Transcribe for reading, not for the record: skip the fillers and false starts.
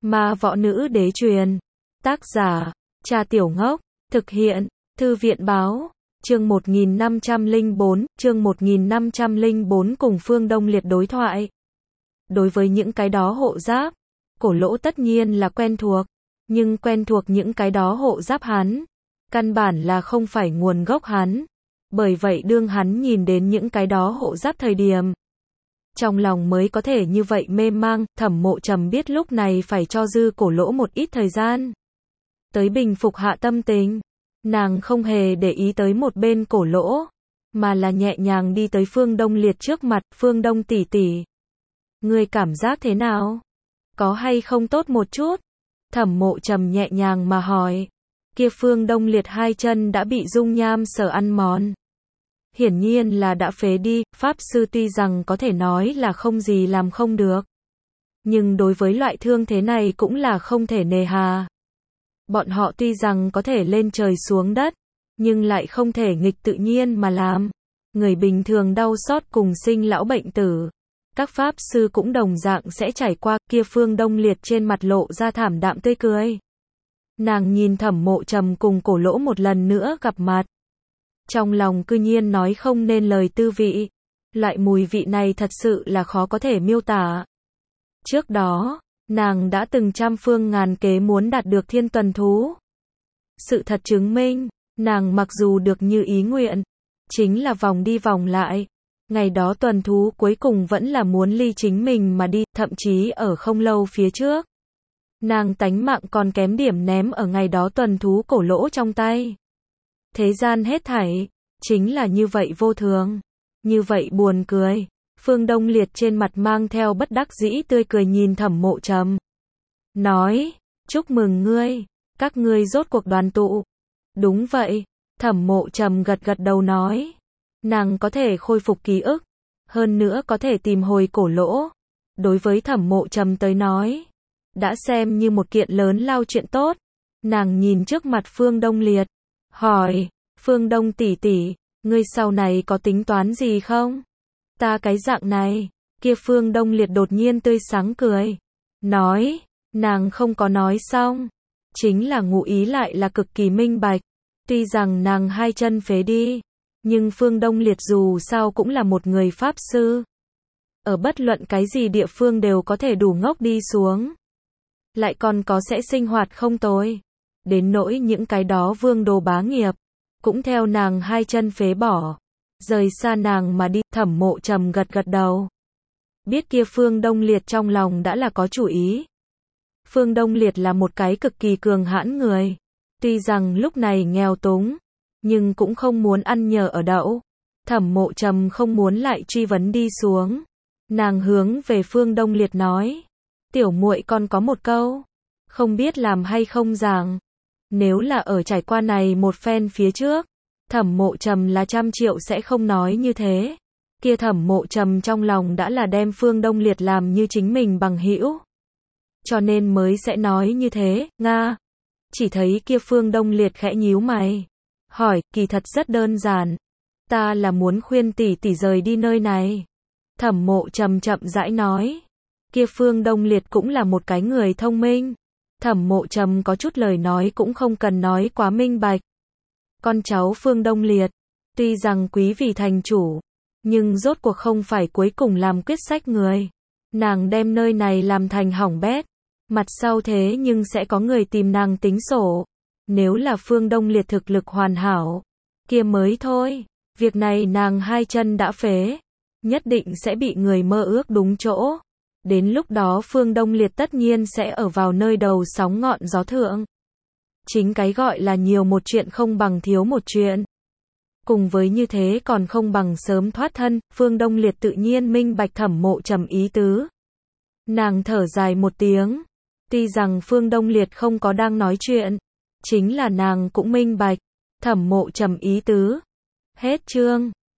Ma Võ Nữ Đế truyền. Tác giả, Cha Tiểu Ngốc. Thực hiện, Thư viện Báo. Chương 1504 cùng Phương Đông Liệt đối thoại. Đối với những cái đó hộ giáp, Cổ Lỗ tất nhiên là quen thuộc, nhưng quen thuộc những cái đó hộ giáp hắn, căn bản là không phải nguồn gốc hắn. Bởi vậy đương hắn nhìn đến những cái đó hộ giáp thời điểm, trong lòng mới có thể như vậy mê mang. Thẩm Mộ Trầm biết lúc này phải cho Dư Cổ Lỗ một ít thời gian tới bình phục hạ tâm tình. Nàng không hề để ý tới một bên Cổ Lỗ, mà là nhẹ nhàng đi tới Phương Đông Liệt trước mặt. Phương Đông tỷ tỷ, ngươi cảm giác thế nào? Có hay không tốt một chút? Thẩm Mộ Trầm nhẹ nhàng mà hỏi. Kia Phương Đông Liệt hai chân đã bị dung nham sở ăn mòn, hiển nhiên là đã phế đi. Pháp sư tuy rằng có thể nói là không gì làm không được, nhưng đối với loại thương thế này cũng là không thể nề hà. Bọn họ tuy rằng có thể lên trời xuống đất, nhưng lại không thể nghịch tự nhiên mà làm. Người bình thường đau xót cùng sinh lão bệnh tử, các pháp sư cũng đồng dạng sẽ trải qua. Kia Phương Đông Liệt trên mặt lộ ra thảm đạm tươi cười. Nàng nhìn Thẩm Mộ Trầm cùng Cổ Lỗ một lần nữa gặp mặt, trong lòng cư nhiên nói không nên lời tư vị. Loại mùi vị này thật sự là khó có thể miêu tả. Trước đó, nàng đã từng trăm phương ngàn kế muốn đạt được thiên tuần thú. Sự thật chứng minh, nàng mặc dù được như ý nguyện, chính là vòng đi vòng lại, ngày đó tuần thú cuối cùng vẫn là muốn ly chính mình mà đi. Thậm chí ở không lâu phía trước, nàng tánh mạng còn kém điểm ném ở ngày đó tuần thú Cổ Lỗ trong tay. Thế gian hết thảy, chính là như vậy vô thường, như vậy buồn cười. Phương Đông Liệt trên mặt mang theo bất đắc dĩ tươi cười nhìn Thẩm Mộ Trầm, nói, chúc mừng ngươi, các ngươi rốt cuộc đoàn tụ. Đúng vậy, Thẩm Mộ Trầm gật gật đầu nói, nàng có thể khôi phục ký ức, hơn nữa có thể tìm hồi Cổ Lỗ. Đối với Thẩm Mộ Trầm tới nói, đã xem như một kiện lớn lao chuyện tốt. Nàng nhìn trước mặt Phương Đông Liệt, hỏi, Phương Đông tỷ tỷ, ngươi sau này có tính toán gì không? Ta cái dạng này. Kia Phương Đông Liệt đột nhiên tươi sáng cười, nói, nàng không có nói xong, chính là ngụ ý lại là cực kỳ minh bạch. Tuy rằng nàng hai chân phế đi, nhưng Phương Đông Liệt dù sao cũng là một người pháp sư, ở bất luận cái gì địa phương đều có thể đủ ngốc đi xuống, lại còn có sẽ sinh hoạt không tồi. Đến nỗi những cái đó vương đồ bá nghiệp, cũng theo nàng hai chân phế bỏ, rời xa nàng mà đi. Thẩm Mộ Trầm gật gật đầu, biết kia Phương Đông Liệt trong lòng đã là có chủ ý. Phương Đông Liệt là một cái cực kỳ cường hãn người, tuy rằng lúc này nghèo túng, nhưng cũng không muốn ăn nhờ ở đậu. Thẩm Mộ Trầm không muốn lại truy vấn đi xuống, nàng hướng về Phương Đông Liệt nói, tiểu muội còn có một câu, không biết làm hay không giảng. Nếu là ở trải qua này một phen phía trước, Thẩm Mộ Trầm là 100 triệu sẽ không nói như thế. Kia Thẩm Mộ Trầm trong lòng đã là đem Phương Đông Liệt làm như chính mình bằng hữu, cho nên mới sẽ nói như thế. Nga. Chỉ thấy kia Phương Đông Liệt khẽ nhíu mày, hỏi, kỳ thật rất đơn giản, ta là muốn khuyên tỷ tỷ rời đi nơi này. Thẩm Mộ Trầm chậm rãi nói. Kia Phương Đông Liệt cũng là một cái người thông minh. Thẩm Mộ Trầm có chút lời nói cũng không cần nói quá minh bạch. Con cháu Phương Đông Liệt, tuy rằng quý vì thành chủ, nhưng rốt cuộc không phải cuối cùng làm quyết sách người. Nàng đem nơi này làm thành hỏng bét, mặt sau thế nhưng sẽ có người tìm nàng tính sổ. Nếu là Phương Đông Liệt thực lực hoàn hảo, kia mới thôi. Việc này nàng hai chân đã phế, nhất định sẽ bị người mơ ước đúng chỗ. Đến lúc đó Phương Đông Liệt tất nhiên sẽ ở vào nơi đầu sóng ngọn gió thượng. Chính cái gọi là nhiều một chuyện không bằng thiếu một chuyện. Cùng với như thế còn không bằng sớm thoát thân. Phương Đông Liệt tự nhiên minh bạch Thẩm Mộ Trầm ý tứ. Nàng thở dài một tiếng. Tuy rằng Phương Đông Liệt không có đang nói chuyện, chính là nàng cũng minh bạch Thẩm Mộ Trầm ý tứ. Hết chương.